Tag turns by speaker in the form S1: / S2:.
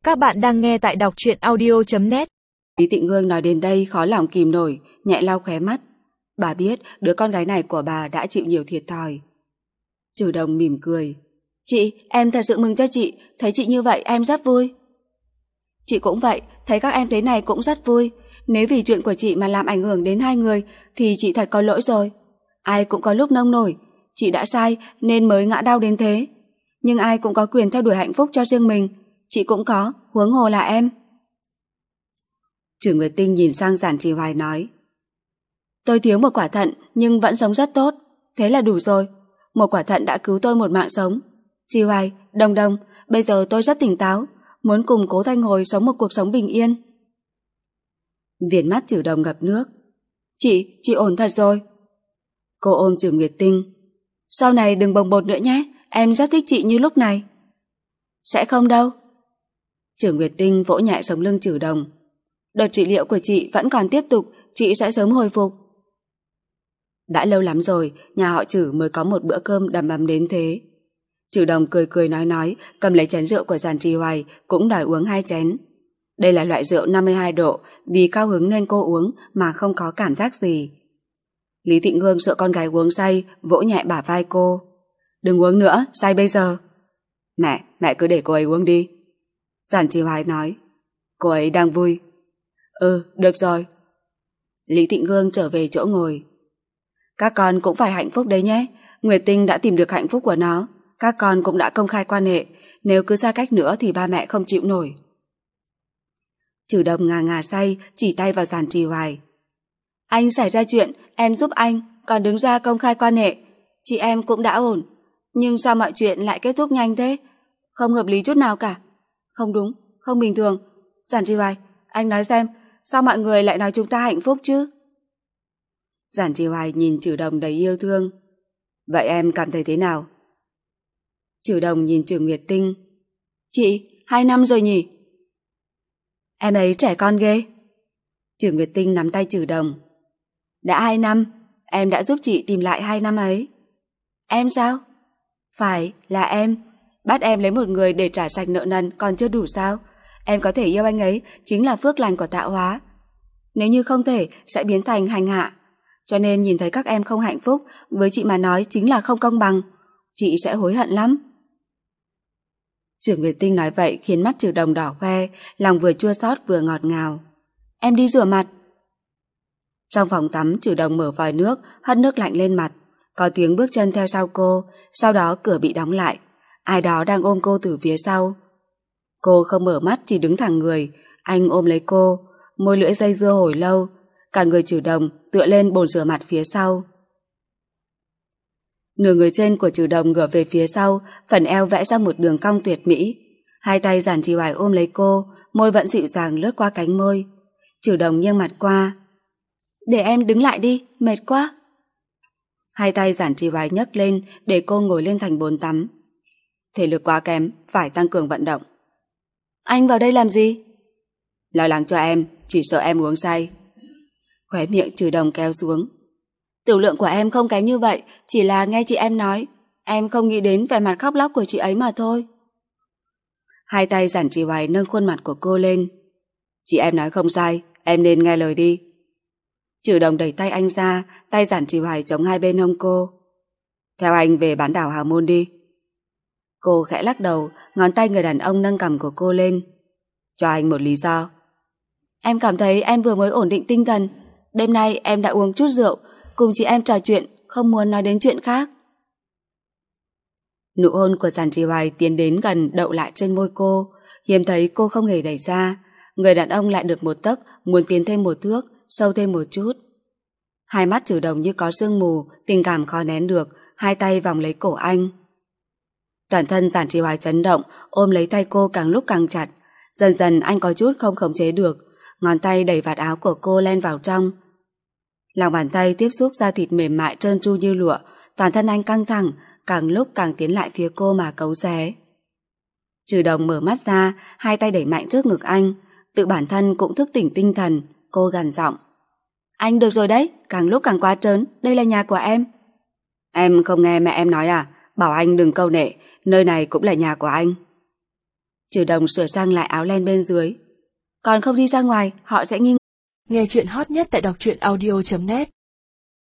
S1: Các bạn đang nghe tại đọc truyện audio.net.
S2: Lý Tịnh Hương nói đến đây khó lòng kìm nổi, nhẹ lau khóe mắt. Bà biết đứa con gái này của bà đã chịu nhiều thiệt thòi. Trừ Đồng mỉm cười. Chị, em thật sự mừng cho chị, thấy chị như vậy em rất vui. Chị cũng vậy, thấy các em thế này cũng rất vui. Nếu vì chuyện của chị mà làm ảnh hưởng đến hai người thì chị thật có lỗi rồi. Ai cũng có lúc nông nổi, chị đã sai nên mới ngã đau đến thế. Nhưng ai cũng có quyền theo đuổi hạnh phúc cho riêng mình. Chị cũng có, huống hồ là em. Trừ Nguyệt Tinh nhìn sang Giản Trì Hoài nói. Tôi thiếu một quả thận nhưng vẫn sống rất tốt. Thế là đủ rồi. Một quả thận đã cứu tôi một mạng sống. Trì Hoài, Đồng Đồng, bây giờ tôi rất tỉnh táo, muốn cùng Cố Thanh Hồi sống một cuộc sống bình yên. Viền mắt Trừ Đồng ngập nước. Chị ổn thật rồi. Cô ôm Trừ Nguyệt Tinh. Sau này đừng bồng bột nữa nhé, em rất thích chị như lúc này. Sẽ không đâu. Trừ Nguyệt Tinh vỗ nhẹ sống lưng Trừ Đồng. Đợt trị liệu của chị vẫn còn tiếp tục, chị sẽ sớm hồi phục. Đã lâu lắm rồi, nhà họ Trừ mới có một bữa cơm đầm ấm đến thế. Trừ Đồng cười cười nói, cầm lấy chén rượu của Giản Trì Hoài, cũng đòi uống 2 chén. Đây là loại rượu 52 độ, vì cao hứng nên cô uống mà không có cảm giác gì. Lý Tịnh Hương sợ con gái uống say, vỗ nhẹ bả vai cô. Đừng uống nữa, say bây giờ. Mẹ cứ để cô ấy uống đi. Giản Trì Hoài nói. Cô ấy đang vui. Được rồi. Lý Tịnh Hương trở về chỗ ngồi. Các con cũng phải hạnh phúc đấy nhé. Nguyệt Tinh đã tìm được hạnh phúc của nó. Các con cũng đã công khai quan hệ. Nếu cứ xa cách nữa thì ba mẹ không chịu nổi. Trừ Đồng ngà say, chỉ tay vào Giản Trì Hoài. Anh xảy ra chuyện, em giúp anh, còn đứng ra công khai quan hệ. Chị em cũng đã ổn. Nhưng sao mọi chuyện lại kết thúc nhanh thế? Không hợp lý chút nào cả. Không đúng, không bình thường. Giản Trì Hoài, anh nói xem, sao mọi người lại nói chúng ta hạnh phúc chứ? Giản Trì Hoài nhìn Trừ Đồng đầy yêu thương. Vậy em cảm thấy thế nào? Trừ Đồng nhìn Trừ Nguyệt Tinh. Chị, 2 năm rồi nhỉ? Em ấy trẻ con ghê. Trừ Nguyệt Tinh nắm tay Trừ Đồng. Đã 2 năm, em đã giúp chị tìm lại 2 năm ấy. Em sao? Phải, là em. Bắt em lấy một người để trả sạch nợ nần còn chưa đủ sao? Em có thể yêu anh ấy chính là phước lành của tạo hóa. Nếu như không thể sẽ biến thành hành hạ. Cho nên nhìn thấy các em không hạnh phúc, với chị mà nói chính là không công bằng. Chị sẽ hối hận lắm. Trừ Nguyệt Tinh nói vậy khiến mắt Trừ Đồng đỏ hoe, lòng vừa chua xót vừa ngọt ngào. Em đi rửa mặt. Trong phòng tắm, Trừ Đồng mở vòi nước, hất nước lạnh lên mặt. Có tiếng bước chân theo sau cô, sau đó cửa bị đóng lại. Ai đó đang ôm cô từ phía sau. Cô không mở mắt, chỉ đứng thẳng người. Anh ôm lấy cô, môi lưỡi dây dưa hồi lâu. Cả người Trừ Đồng tựa lên bồn rửa mặt phía sau. Nửa người trên của Trừ Đồng ngửa về phía sau, phần eo vẽ ra một đường cong tuyệt mỹ. Hai tay Giản Trì Hoài ôm lấy cô, môi vẫn dịu dàng lướt qua cánh môi. Trừ Đồng nghiêng mặt qua. Để em đứng lại đi, mệt quá. Hai tay Giản Trì Hoài nhấc lên để cô ngồi lên thành bồn tắm. Thể lực quá kém, phải tăng cường vận động. Anh vào đây làm gì? Lo lắng cho em, chỉ sợ em uống say. Khóe miệng Trừ Đồng kéo xuống. Tiểu lượng của em không kém như vậy, chỉ là nghe chị em nói. Em không nghĩ đến vẻ mặt khóc lóc của chị ấy mà thôi. Hai tay Giản Trì Hoài nâng khuôn mặt của cô lên. Chị em nói không sai, em nên nghe lời đi. Trừ Đồng đẩy tay anh ra, tay Giản Trì Hoài chống hai bên hông cô. Theo anh về bán đảo Hào Môn đi. Cô khẽ lắc đầu, ngón tay người đàn ông nâng cằm của cô lên. Cho anh một lý do. Em cảm thấy em vừa mới ổn định tinh thần. Đêm nay em đã uống chút rượu, cùng chị em trò chuyện, không muốn nói đến chuyện khác. Nụ hôn của Giản Trì Hoài tiến đến gần đậu lại trên môi cô. Hiếm thấy cô không hề đẩy ra. Người đàn ông lại được một tấc, muốn tiến thêm một thước, sâu thêm một chút. Hai mắt Trừ Đồng như có sương mù, tình cảm khó nén được, hai tay vòng lấy cổ anh. Toàn thân Giản Trì Hoài chấn động, ôm lấy tay cô càng lúc càng chặt. Dần dần anh có chút không khống chế được, ngón tay đẩy vạt áo của cô len vào trong. Lòng bàn tay tiếp xúc da thịt mềm mại trơn tru như lụa, toàn thân anh căng thẳng, càng lúc càng tiến lại phía cô mà cấu xé. Trừ Đồng mở mắt ra, hai tay đẩy mạnh trước ngực anh, tự bản thân cũng thức tỉnh tinh thần. Cô gằn giọng. Anh được rồi đấy, càng lúc càng quá trớn, đây là nhà của em. Em không nghe mẹ em nói à, bảo anh đừng câu nệ, nơi này cũng là nhà của anh. Trừ Đồng sửa sang lại áo len bên dưới. Còn không đi ra ngoài, họ sẽ nghi ngờ.
S1: Nghe chuyện hot nhất tại đọc truyện audio.net